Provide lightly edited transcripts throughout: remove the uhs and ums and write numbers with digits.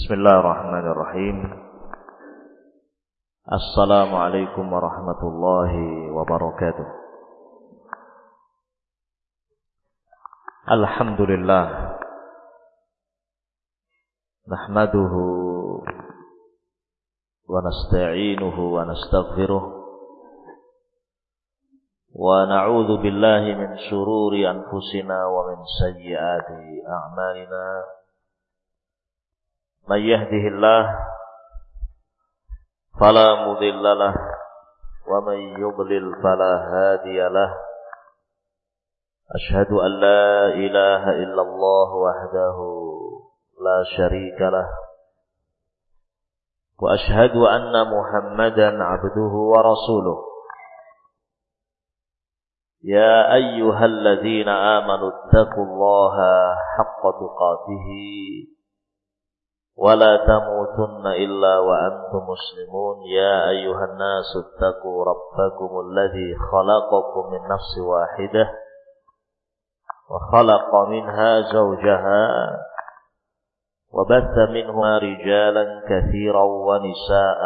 Bismillahirrahmanirrahim. Assalamualaikum warahmatullahi wabarakatuh. Alhamdulillah. Nahmaduhu wa nasta'inuhu wa nastaghfiruh. Wa na'udzu billahi min shururi anfusina wa min sayyiati a'malina. Man yahdihillah fala mudilla lah wa man yudlil fala hadiya lah. Ashhadu an la ilaha illallah wahdahu la syarika lah wa ashhadu anna Muhammadan abduhu wa rasuluh. Ya ayyuhalladzina amanu ittaqullaha haqqa tuqatih ولا تموتن إلا وأنتم مسلمون. يا أيها الناس اتقوا ربكم الذي خلقكم من نفس واحدة وخلق منها زوجها وبث منهما رجالا كثيرا ونساء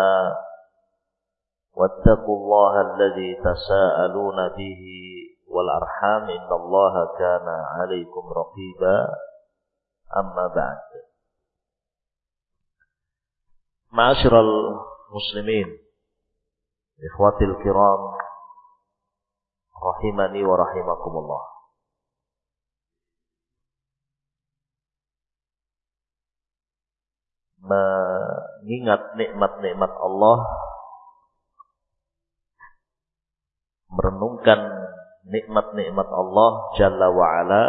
واتقوا الله الذي تساءلون به والأرحام إن الله كان عليكم رقيبا. أما بعد. Ma'asyiral muslimin, ikhwatil kiram, rahimani wa rahimakumullah. Mengingat nikmat-nikmat Allah, merenungkan nikmat-nikmat Allah Jalla wa'ala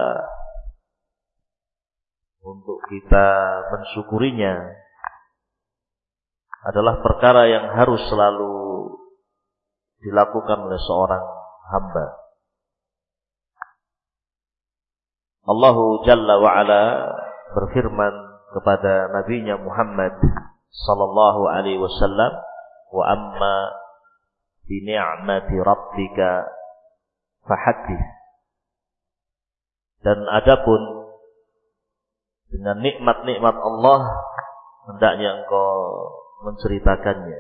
untuk kita mensyukurinya adalah perkara yang harus selalu dilakukan oleh seorang hamba. Allahu Jalla wa'ala berfirman kepada Nabi-Nya Muhammad sallallahu alaihi wasallam, wa amma bi ni'mati rabbika fahaddits. Dan adapun dengan nikmat-nikmat Allah hendaknya engkau menceritakannya.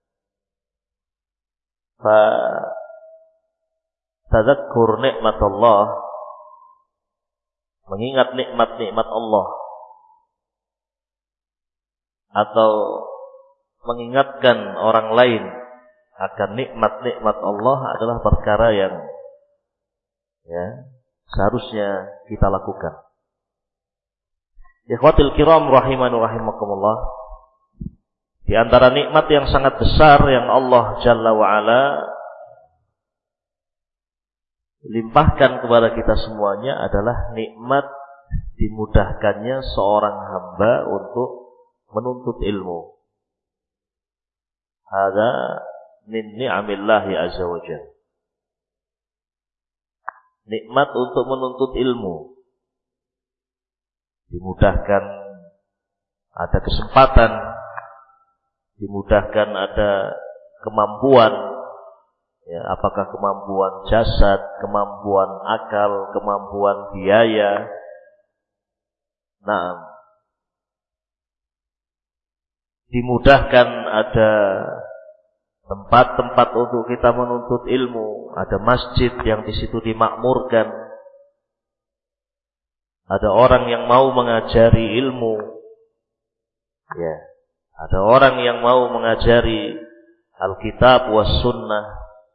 Fa tadhakkur nikmat Allah, mengingat nikmat-nikmat Allah, atau mengingatkan orang lain akan nikmat-nikmat Allah adalah perkara yang seharusnya kita lakukan. Ikhwatil kiram rahimani rahimakumullah. Di antara nikmat yang sangat besar yang Allah Jalla wa'ala limpahkan kepada kita semuanya adalah nikmat dimudahkannya seorang hamba untuk menuntut ilmu. Hadza min ni'amillahi azza wa jalla. Nikmat untuk menuntut ilmu. Dimudahkan, ada kesempatan, dimudahkan ada kemampuan, apakah kemampuan jasad, kemampuan akal, kemampuan biaya. Nah, dimudahkan ada tempat-tempat untuk kita menuntut ilmu, ada masjid yang di situ dimakmurkan, ada orang yang mau mengajari ilmu, ada orang yang mau mengajari Alkitab was sunnah.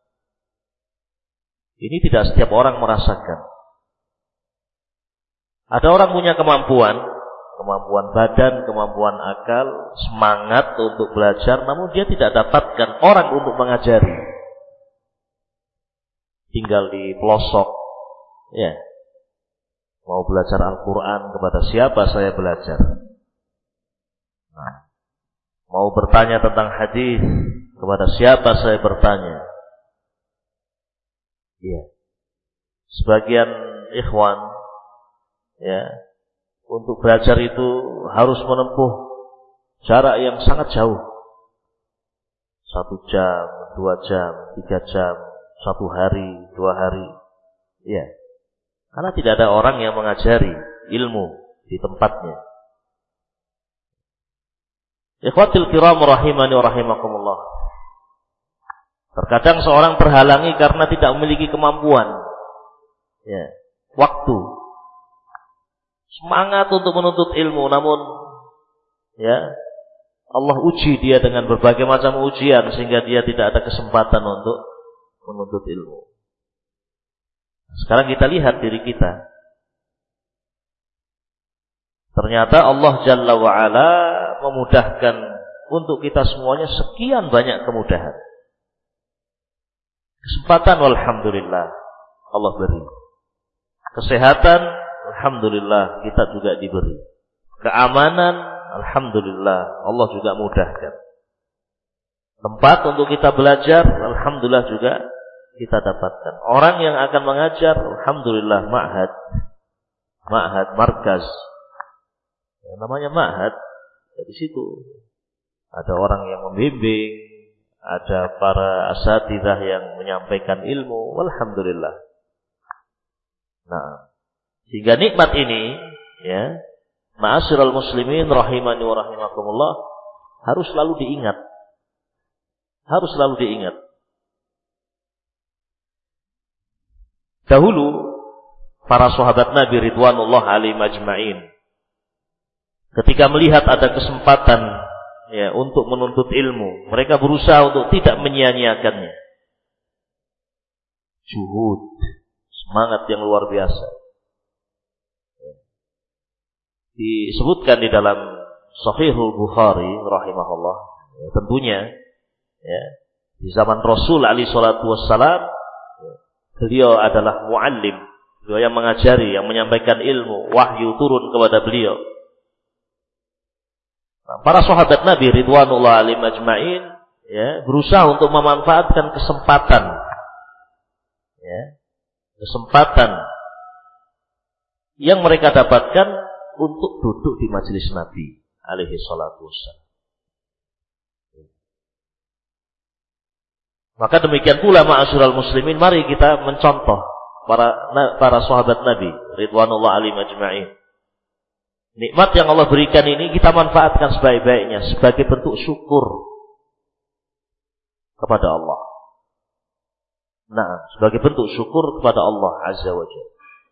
Ini tidak setiap orang merasakan. Ada orang punya kemampuan badan, kemampuan akal, semangat untuk belajar, namun dia tidak dapatkan orang untuk mengajari. Tinggal di pelosok, mau belajar Al-Quran, kepada siapa saya belajar? Mau bertanya tentang hadis, kepada siapa saya bertanya? Sebagian ikhwan, untuk belajar itu harus menempuh jarak yang sangat jauh. 1 jam, 2 jam, 3 jam, 1 hari, 2 hari. Karena tidak ada orang yang mengajari ilmu di tempatnya. Ikhwatil kiram rahimani wa rahimakumullah. Terkadang seorang terhalangi karena tidak memiliki kemampuan. Ya, waktu. Semangat untuk menuntut ilmu, namun ya, Allah uji dia dengan berbagai macam ujian sehingga dia tidak ada kesempatan untuk menuntut ilmu. Sekarang kita lihat diri kita. Ternyata Allah Jalla wa'ala memudahkan untuk kita semuanya sekian banyak kemudahan. Kesempatan alhamdulillah Allah beri. Kesehatan alhamdulillah kita juga diberi. Keamanan alhamdulillah Allah juga mudahkan. Tempat untuk kita belajar alhamdulillah juga kita dapatkan. Orang yang akan mengajar alhamdulillah ma'had, markaz. Yang namanya ma'had, di situ ada orang yang membimbing, ada para asatidzah yang menyampaikan ilmu, alhamdulillah. Nah, sehingga nikmat ini, ya, ma'asyiral muslimin rahimani wa rahimakumullah, harus selalu diingat. Harus selalu diingat. Dahulu para sahabat Nabi ridwanullah alaihim ajma'in, ketika melihat ada kesempatan ya untuk menuntut ilmu, mereka berusaha untuk tidak menyia-nyiakannya. Juhud, semangat yang luar biasa. Disebutkan di dalam Sahihul Bukhari rahimahullah, ya, tentunya ya, di zaman Rasul alaihi salatu wassalam, ya, beliau adalah muallim, beliau yang mengajari, yang menyampaikan ilmu, wahyu turun kepada beliau. Nah, para sahabat Nabi ridwanullah alaihim ajma'in ya, berusaha untuk memanfaatkan kesempatan ya, kesempatan yang mereka dapatkan untuk duduk di majelis Nabi alaihi salatu wassalam. Maka demikian pula ma'asyiral muslimin, mari kita mencontoh para sahabat Nabi ridwanullah alaihim ajma'in. Nikmat yang Allah berikan ini kita manfaatkan sebaik-baiknya sebagai bentuk syukur kepada Allah. Nah, sebagai bentuk syukur kepada Allah Azza wa Jalla.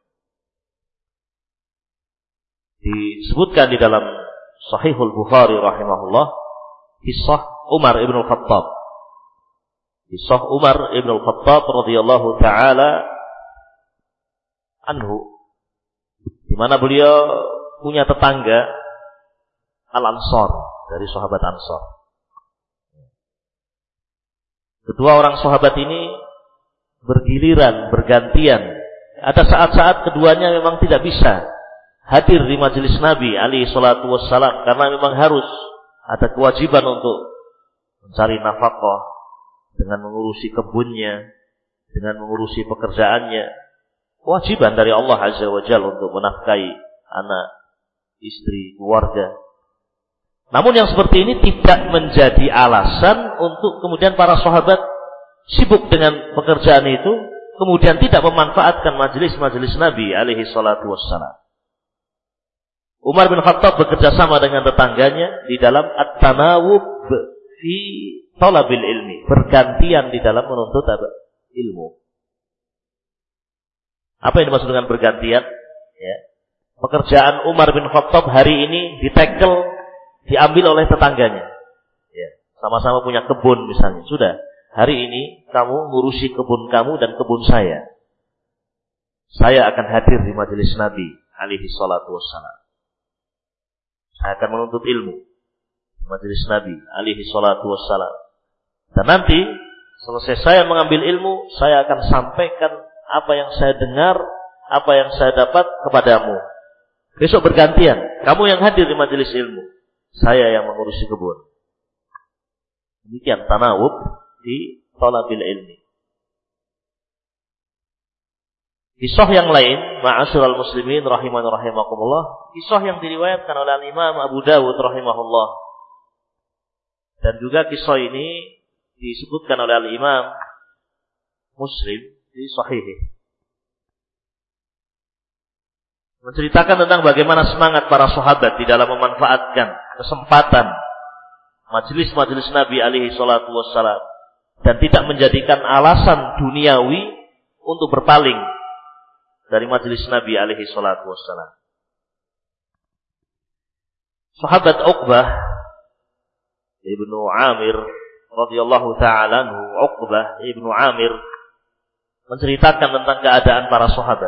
Disebutkan di dalam Sahihul Bukhari rahimahullah kisah Umar ibn al-Khattab. Kisah Umar ibn al-Khattab radhiyallahu taala anhu, di mana beliau punya tetangga Al-Ansar, dari sahabat Ansar. Kedua orang sahabat ini bergiliran, bergantian. Ada saat-saat keduanya memang tidak bisa hadir di majelis Nabi alaihi salatu wassalam, karena memang harus ada kewajiban untuk mencari nafkah dengan mengurusi kebunnya, dengan mengurusi pekerjaannya. Kewajiban dari Allah Azza wa Jalla untuk menafkahi anak, istri, keluarga. Namun yang seperti ini tidak menjadi alasan untuk kemudian para sahabat sibuk dengan pekerjaan itu, kemudian tidak memanfaatkan majelis-majelis Nabi alaihi salatu wassalam. Umar bin Khattab bekerja sama dengan tetangganya di dalam at-tanawub fi talabil ilmi, bergantian di dalam menuntut ilmu. Apa yang dimaksud dengan bergantian? Ya. Pekerjaan Umar bin Khattab hari ini ditekel, diambil oleh tetangganya. Ya, sama-sama punya kebun misalnya. Sudah, hari ini kamu ngurusi kebun kamu dan kebun saya. Saya akan hadir di majelis Nabi alaihi salatu wassalam. Saya akan menuntut ilmu di majelis Nabi alaihi salatu wassalam. Dan nanti selesai saya mengambil ilmu, saya akan sampaikan apa yang saya dengar, apa yang saya dapat kepadamu. Besok bergantian, kamu yang hadir di majelis ilmu, saya yang mengurusi kebun. Demikian tanawub di talabil ilmi. Kisah yang lain, ma'asyiral muslimin rahimani rahimakumullah, kisah yang diriwayatkan oleh Imam Abu Dawud rahimahullah. Dan juga kisah ini disebutkan oleh Imam Muslim di Sahihih. Menceritakan tentang bagaimana semangat para sahabat di dalam memanfaatkan kesempatan majelis-majelis Nabi alaihi salatu wassalam dan tidak menjadikan alasan duniawi untuk berpaling dari majelis Nabi alaihi salatu wassalam. Sahabat Uqbah Ibnu Amir radhiyallahu ta'ala anhu, Uqbah Ibnu Amir menceritakan tentang keadaan para sahabat.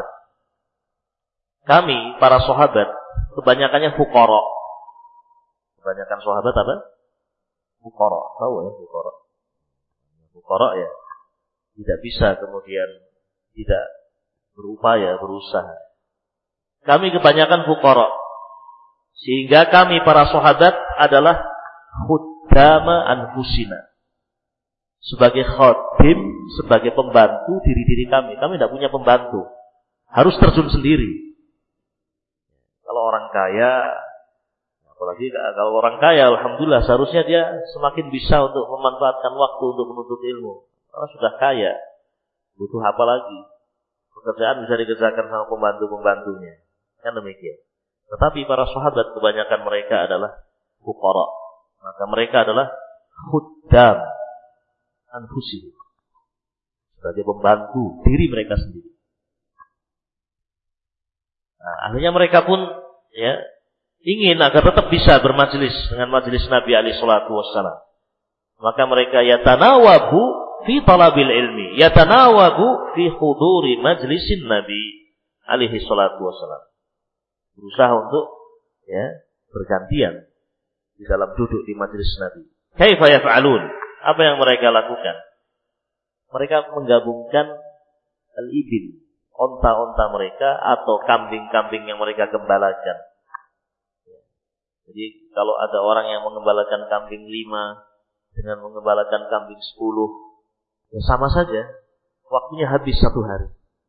Kami para sahabat kebanyakannya fuqara. Kebanyakan sahabat apa? Fuqara. Tahu ya fuqara? Fuqara ya. Tidak bisa kemudian tidak berupaya, berusaha. Kami kebanyakan fuqara. Sehingga kami para sahabat adalah khuddama anfusina. Sebagai khadim, sebagai pembantu diri-diri kami. Kami tidak punya pembantu. Harus terjun sendiri. Kalau orang kaya, apalagi kalau orang kaya, alhamdulillah seharusnya dia semakin bisa untuk memanfaatkan waktu untuk menuntut ilmu. Kalau sudah kaya, butuh apa lagi? Pekerjaan bisa dikerjakan sama pembantu-pembantunya. Kan demikian. Tetapi para sahabat kebanyakan mereka adalah fuqara. Maka mereka adalah khuddam anfusihim. Sebagai pembantu diri mereka sendiri. Nah, akhirnya mereka pun ya ingin agar tetap bisa bermajelis dengan majelis Nabi alaihi salatu wassalam. Maka mereka yatanawabu fi talabil ilmi, yatanawabu fi huduri majlisin Nabi alaihi salatu wassalam. Berusaha untuk ya bergantian di dalam duduk di majelis Nabi. Kaifa yaf'alun? Apa yang mereka lakukan? Mereka menggabungkan al-ibil, onta-onta mereka atau kambing-kambing yang mereka gembalakan. Jadi kalau ada orang yang mengembalakan kambing 5 dengan mengembalakan kambing 10, ya sama saja, waktunya habis 1 hari.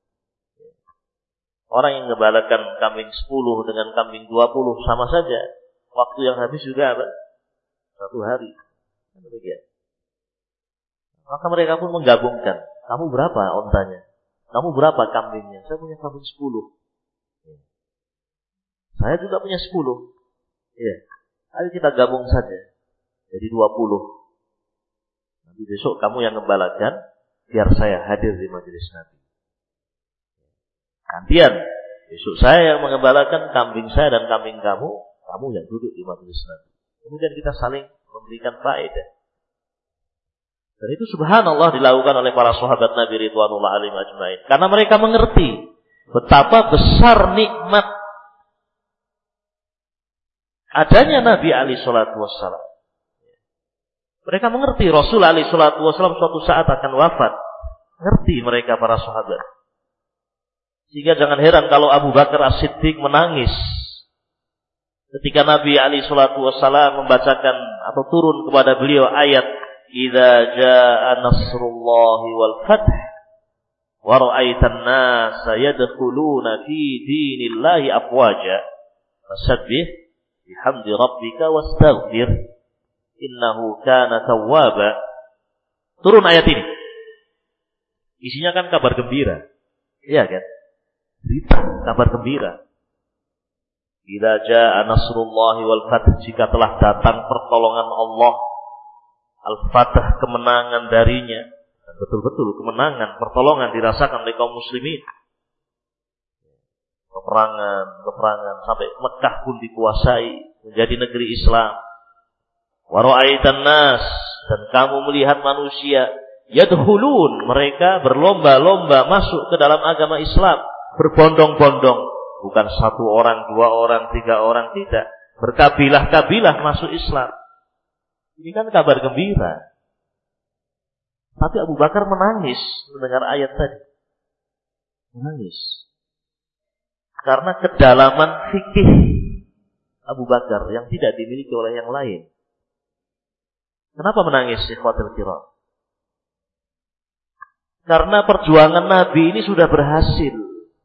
Orang yang mengembalakan kambing 10 dengan kambing 20 sama saja, waktu yang habis juga apa? 1 hari. Demikian. Maka mereka pun menggabungkan. Kamu berapa ontanya? Kamu berapa kambingnya? Saya punya kambing 10. Saya juga punya 10. Ya. Ayo kita gabung saja. Jadi 20. Nanti besok kamu yang ngembalakan, biar saya hadir di majelis Nabi. Gantian. Besok saya yang mengembalakan kambing saya dan kambing kamu yang duduk di majelis Nabi. Kemudian kita saling memberikan faedah. Dan itu subhanallah dilakukan oleh para sahabat Nabi ridwanullah alaihim ajmain. Karena mereka mengerti betapa besar nikmat adanya Nabi alaihi salatu wassalam. Mereka mengerti Rasul alaihi salatu wassalam suatu saat akan wafat. Ngerti mereka para sahabat. Sehingga jangan heran kalau Abu Bakar As-Siddiq menangis ketika Nabi alaihi salatu wassalam membacakan atau turun kepada beliau ayat idza jaa nasrullahi wal fath wa ra'aitan nasa yadkhuluna fi dinillahi afwaja fasabbih bihamdi rabbika wastaghfir innahu kana tawwaba. Turun ayat ini. Isinya kan kabar gembira. Iya kan? Berita kabar gembira. Idza jaa nasrullahi wal fath, jika telah datang pertolongan Allah, al-fatah, kemenangan darinya. Dan betul-betul kemenangan, pertolongan dirasakan oleh kaum muslimin. Peperangan sampai Mekah pun dikuasai menjadi negeri Islam. Wa ra'aitan nas, dan kamu melihat manusia yadkhulun, mereka berlomba-lomba masuk ke dalam agama Islam, berbondong-bondong, bukan 1 orang, 2 orang, 3 orang, tidak, berkabilah-kabilah masuk Islam. Ini kan kabar gembira. Tapi Abu Bakar menangis mendengar ayat tadi. Menangis. Karena kedalaman fikih Abu Bakar yang tidak dimiliki oleh yang lain. Kenapa menangis, ikhwatul kiram? Karena perjuangan Nabi ini sudah berhasil.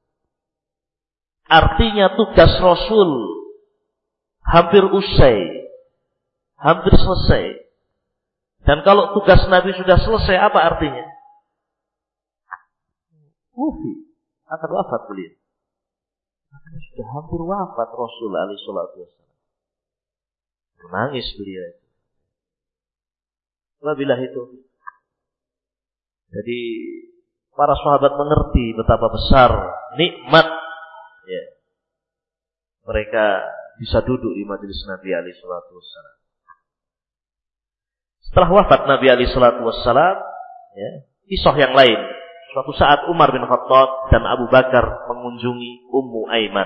Artinya tugas Rasul hampir usai. Hampir selesai. Dan kalau tugas Nabi sudah selesai, apa artinya? Akan wafat beliau. Artinya sudah hampir wafat Rasul alaihi salatu wassalam. Menangis beliau. Wabillahi taufiq. Jadi para sahabat mengerti betapa besar nikmat ya, mereka bisa duduk di majelis Nabi alaihi salatu wassalam. Setelah wafat Nabi alaihi salatu wassalam, ya, kisah yang lain. Suatu saat Umar bin Khattab dan Abu Bakar mengunjungi Ummu Aiman.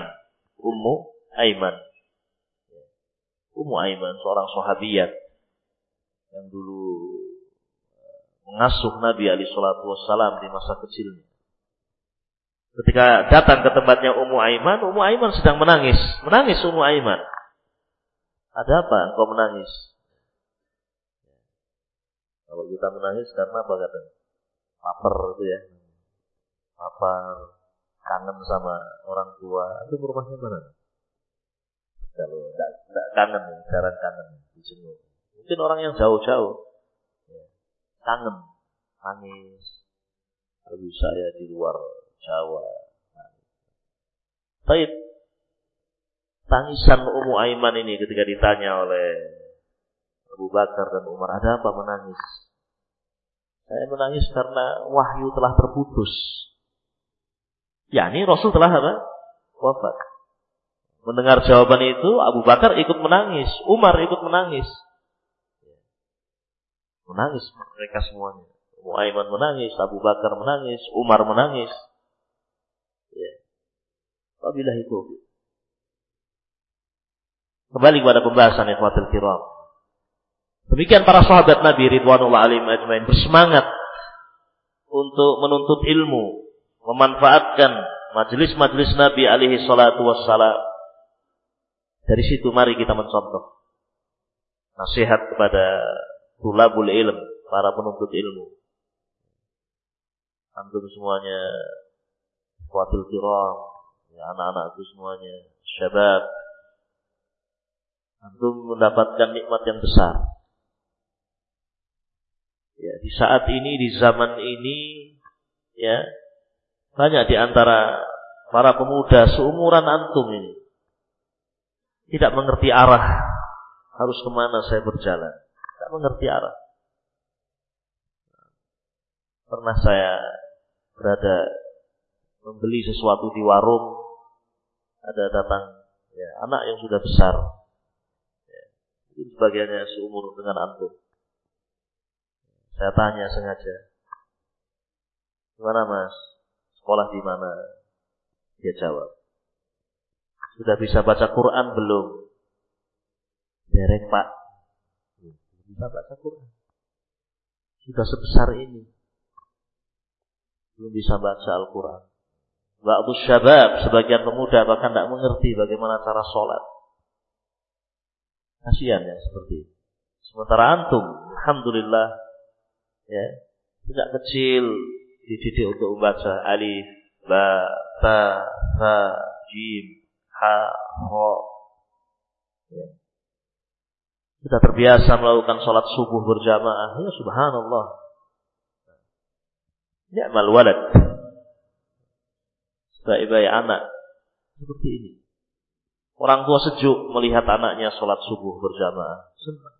Ummu Aiman seorang sahabiyat yang dulu mengasuh Nabi alaihi salatu wassalam di masa kecilnya. Ketika datang ke tempatnya Ummu Aiman sedang menangis. Menangis Ummu Aiman. Ada apa engkau menangis? Kalau kita menangis karena apa katanya? Lapar itu ya. Lapar, kangen sama orang tua. Itu rumahnya mana? Kalau tidak kangen, jarang kangen di sini. Mungkin orang yang jauh-jauh ya, kangen, nangis. Kalau saya di luar Jawa. Baik. Tangisan Ummu Aiman ini ketika ditanya oleh Abu Bakar dan Umar, ada apa menangis? Saya menangis karena wahyu telah terputus. Yani Rasul telah apa? Wafat. Mendengar jawaban itu, Abu Bakar ikut menangis, Umar ikut menangis. Menangis mereka semuanya. Ummu Aiman menangis, Abu Bakar menangis, Umar menangis. Ya. Wabillahi taufiq. Kembali kepada pembahasan ikhwatul kiram. Demikian para sahabat Nabi ridwanullah alaihim ajmain bersemangat untuk menuntut ilmu, memanfaatkan majelis-majelis Nabi alaihi salatu wassalam. Dari situ mari kita mencontoh nasihat kepada tulabul ilm, para penuntut ilmu. Antum semuanya ikhwatul kiram, ya, anak-anakku semuanya, syabab. Antum mendapatkan nikmat yang besar. Ya, di saat ini, di zaman ini, ya, banyak di antara para pemuda seumuran antum ini tidak mengerti arah harus kemana saya berjalan. Tidak mengerti arah. Pernah saya berada membeli sesuatu di warung, ada datang ya, anak yang sudah besar. Ya, itu sebagiannya seumur dengan antum. Saya tanya sengaja, gimana mas? Sekolah di mana? Dia jawab, sudah bisa baca Quran belum? Dereng pak. Belum bisa baca Quran. Sudah sebesar ini, belum bisa baca Al-Quran. Ba'du syabab, sebagian pemuda bahkan tidak mengerti bagaimana cara sholat. Kasihan ya seperti itu. Sementara antum, alhamdulillah, ya, sejak kecil dididik untuk membaca alif, ba, ta, tha, jim, ha, ho. Ya. Sudah terbiasa melakukan sholat subuh berjamaah. Ya subhanallah. Ni'mal walad. Sebaik-baik anak. Seperti ini. Orang tua sejuk melihat anaknya sholat subuh berjamaah. Senang.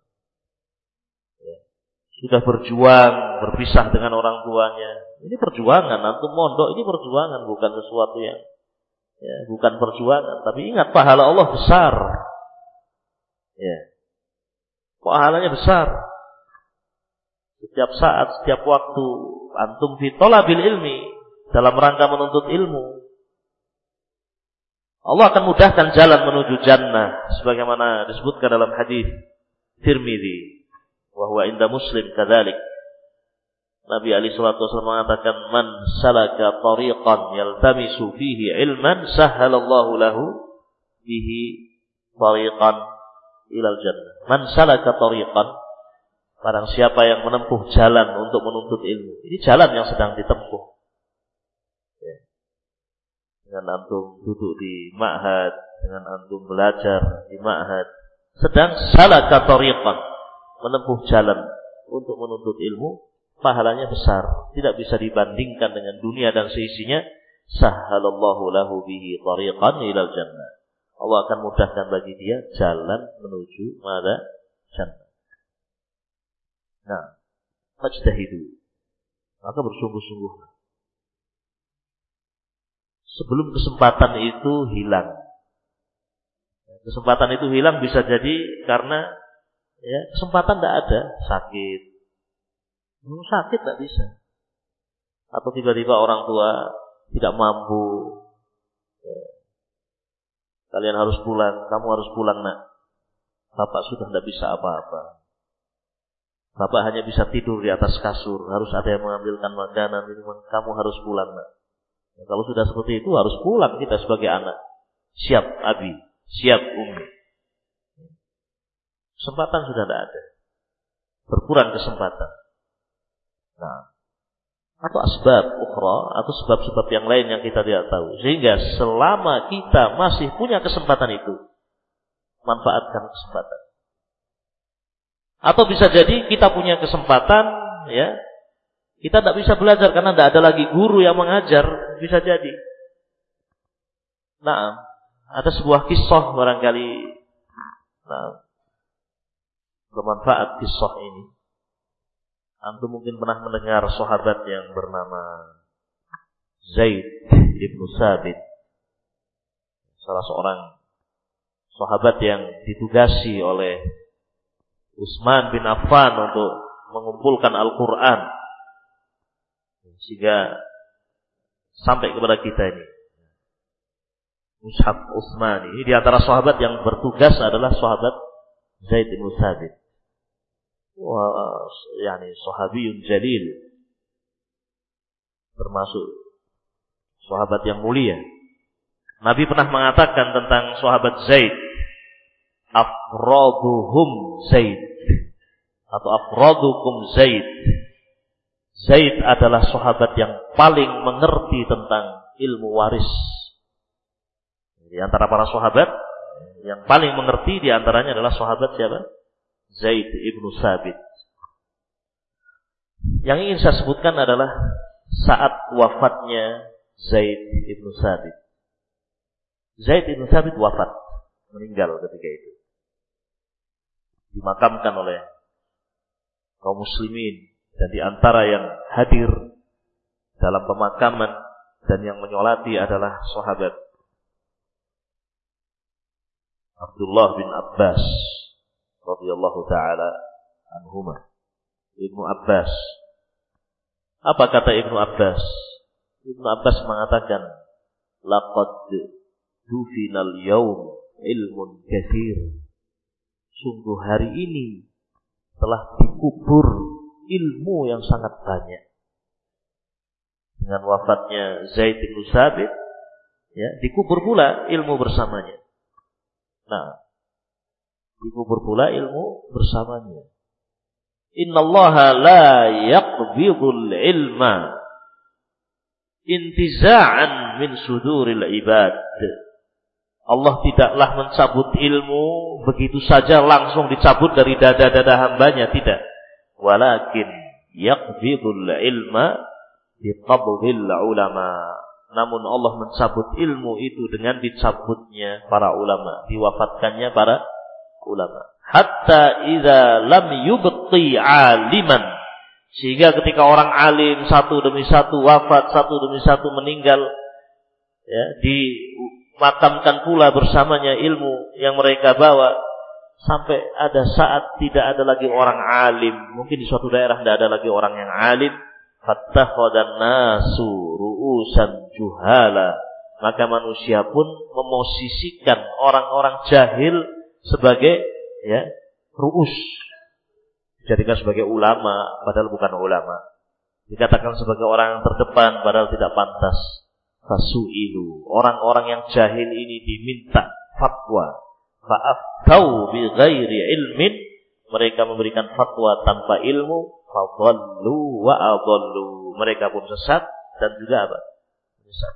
Sudah berjuang, berpisah dengan orang tuanya. Ini perjuangan, antum mondok ini perjuangan, bukan sesuatu yang ya, bukan perjuangan, tapi ingat pahala Allah besar. Ya. Pahalanya besar. Setiap saat, setiap waktu antum fi thalabil ilmi, dalam rangka menuntut ilmu. Allah akan mudahkan jalan menuju jannah sebagaimana disebutkan dalam hadis Tirmidzi. Wa huwa inda Muslim kadzalik. Nabi alaihi salatu wasallam mengatakan man salaka tariqan yaltamisu fihi ilman sahhalallahu lahu bihi tariqan ilal jannah. Man salaka tariqan, barang siapa yang menempuh jalan untuk menuntut ilmu. Ini jalan yang sedang ditempuh. Ya. Dengan antum duduk di ma'had, dengan antum belajar di ma'had, sedang salaka tariqan, menempuh jalan untuk menuntut ilmu, pahalanya besar, tidak bisa dibandingkan dengan dunia dan seisinya. Sahhalallahu lahu bihi tariqan ilal jannah. Allah akan mudahkan bagi dia jalan menuju mana? Jannah. Nah, fajtahidu, maka bersungguh-sungguhlah. Sebelum kesempatan itu hilang. Kesempatan itu hilang bisa jadi karena ya, kesempatan tidak ada, sakit. Sakit tidak bisa. Atau tiba-tiba orang tua tidak mampu. Ya. Kalian harus pulang, kamu harus pulang nak. Bapak sudah tidak bisa apa-apa. Bapak hanya bisa tidur di atas kasur, harus ada yang mengambilkan makanan, minuman. Kamu harus pulang nak. Ya, kalau sudah seperti itu harus pulang kita sebagai anak. Siap abi, siap umi. Kesempatan sudah tidak ada. Berkurang kesempatan. Nah, atau asbab ukhra, atau sebab-sebab yang lain yang kita tidak tahu. Sehingga selama kita masih punya kesempatan itu, manfaatkan kesempatan. Atau bisa jadi kita punya kesempatan, ya, kita tidak bisa belajar karena tidak ada lagi guru yang mengajar, bisa jadi. Nah, ada sebuah kisah barangkali, nah, bermanfaat kisah ini. Antum mungkin pernah mendengar sahabat yang bernama Zaid ibnu Sabit, salah seorang sahabat yang ditugasi oleh Utsman bin Affan untuk mengumpulkan Al-Quran sehingga sampai kepada kita ini. Mushaf Utsman ini di antara sahabat yang bertugas adalah sahabat Zaid ibnu Sabit. Yani sahabiyun jalil, termasuk sahabat yang mulia. Nabi pernah mengatakan tentang sahabat Zaid, afraduhum Zaid atau afradukum Zaid. Zaid adalah sahabat yang paling mengerti tentang ilmu waris. Di antara para sahabat yang paling mengerti di antaranya adalah sahabat siapa? Zaid ibnu Sabit. Yang ingin saya sebutkan adalah saat wafatnya Zaid ibnu Sabit. Zaid ibnu Sabit wafat, meninggal ketika itu. Dimakamkan oleh kaum muslimin, dan di antara yang hadir dalam pemakaman dan yang menyolati adalah sahabat Abdullah bin Abbas radhiyallahu taala anhuma. Ibnu Abbas. Apa kata Ibnu Abbas? Ibnu Abbas mengatakan, laqad dufinal yaum ilmun katsir. Sungguh hari ini telah dikubur ilmu yang sangat banyak. Dengan wafatnya Zaid bin Sabit, ya, dikubur pula ilmu bersamanya. Nah, dikubur pula ilmu bersamanya. Innallaha la yaqbidul ilma intiza'an min suduril ibad. Allah tidaklah mencabut ilmu begitu saja langsung dicabut dari dada-dada hambanya, tidak. Walakin yaqbidul ilma biqabdil ulama. Namun Allah mencabut ilmu itu dengan dicabutnya para ulama, diwafatkannya para ulama. Hatta idza lam yubqi aliman, sehingga ketika orang alim satu demi satu wafat, satu demi satu meninggal, ya, dimakamkan pula bersamanya ilmu yang mereka bawa, sampai ada saat tidak ada lagi orang alim. Mungkin di suatu daerah tidak ada lagi orang yang alim. Fattakhadhan nasu ru'usan juhala, maka manusia pun memosisikan orang-orang jahil sebagai, ya, ru'us, dijadikan sebagai ulama padahal bukan ulama, dikatakan sebagai orang yang terdepan padahal tidak pantas. Fasu'ilu, orang-orang yang jahil ini diminta fatwa, fa'aftau bi ghairi ilmin, mereka memberikan fatwa tanpa ilmu, fadhallu wa adhallu, mereka pun sesat dan juga apa? Sesat.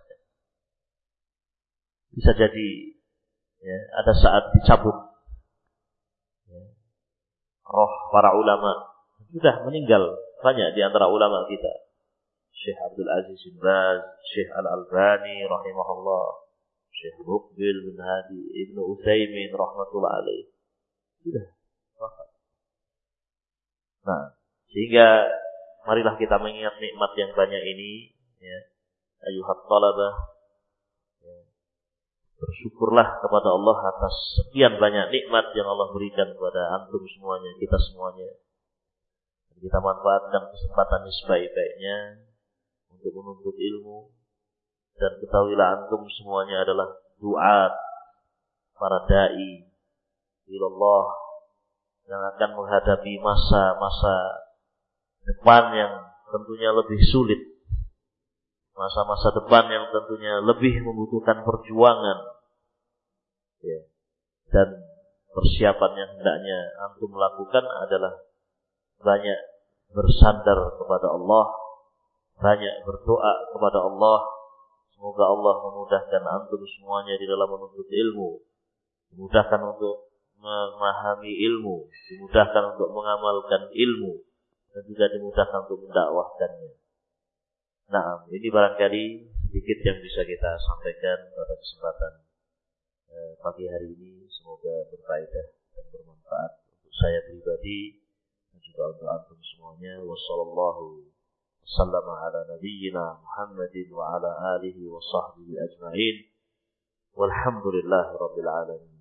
Bisa jadi, ya, ada saat dicabut, ya, roh para ulama, sudah meninggal banyak di antara ulama kita. Syekh Abdul Aziz bin Baz, Syekh Al-Albani rahimahullah, Syekh Muqbil bin Hadi, Ibnu Utsaimin rahmatullah alaih, sudah wafat. Nah, sehingga marilah kita mengingat nikmat yang banyak ini, ya. Ayuhat talabah, ya. Bersyukurlah kepada Allah atas sekian banyak nikmat yang Allah berikan kepada antum semuanya, kita semuanya. Kita manfaatkan kesempatan ini sebaik-baiknya untuk menuntut ilmu. Dan ketahuilah antum semuanya adalah duat, para da'i ilallah yang akan menghadapi masa-masa depan yang tentunya lebih sulit. Masa-masa depan yang tentunya lebih membutuhkan perjuangan. Ya. Dan persiapan yang hendaknya antum lakukan adalah banyak bersandar kepada Allah, banyak berdoa kepada Allah. Semoga Allah memudahkan antum semuanya di dalam menuntut ilmu, dimudahkan untuk memahami ilmu, dimudahkan untuk mengamalkan ilmu, dan juga dimudahkan untuk mendakwahkannya. Nah, ini barangkali sedikit yang bisa kita sampaikan pada kesempatan pagi hari ini. Semoga berfaedah dan bermanfaat untuk saya pribadi dan juga untuk antum semuanya. Wassallallahu wasallam ala nabiyyina Muhammadin wa ala alihi wa sahbihi ajma'in. Walhamdulillahi rabbil alamin.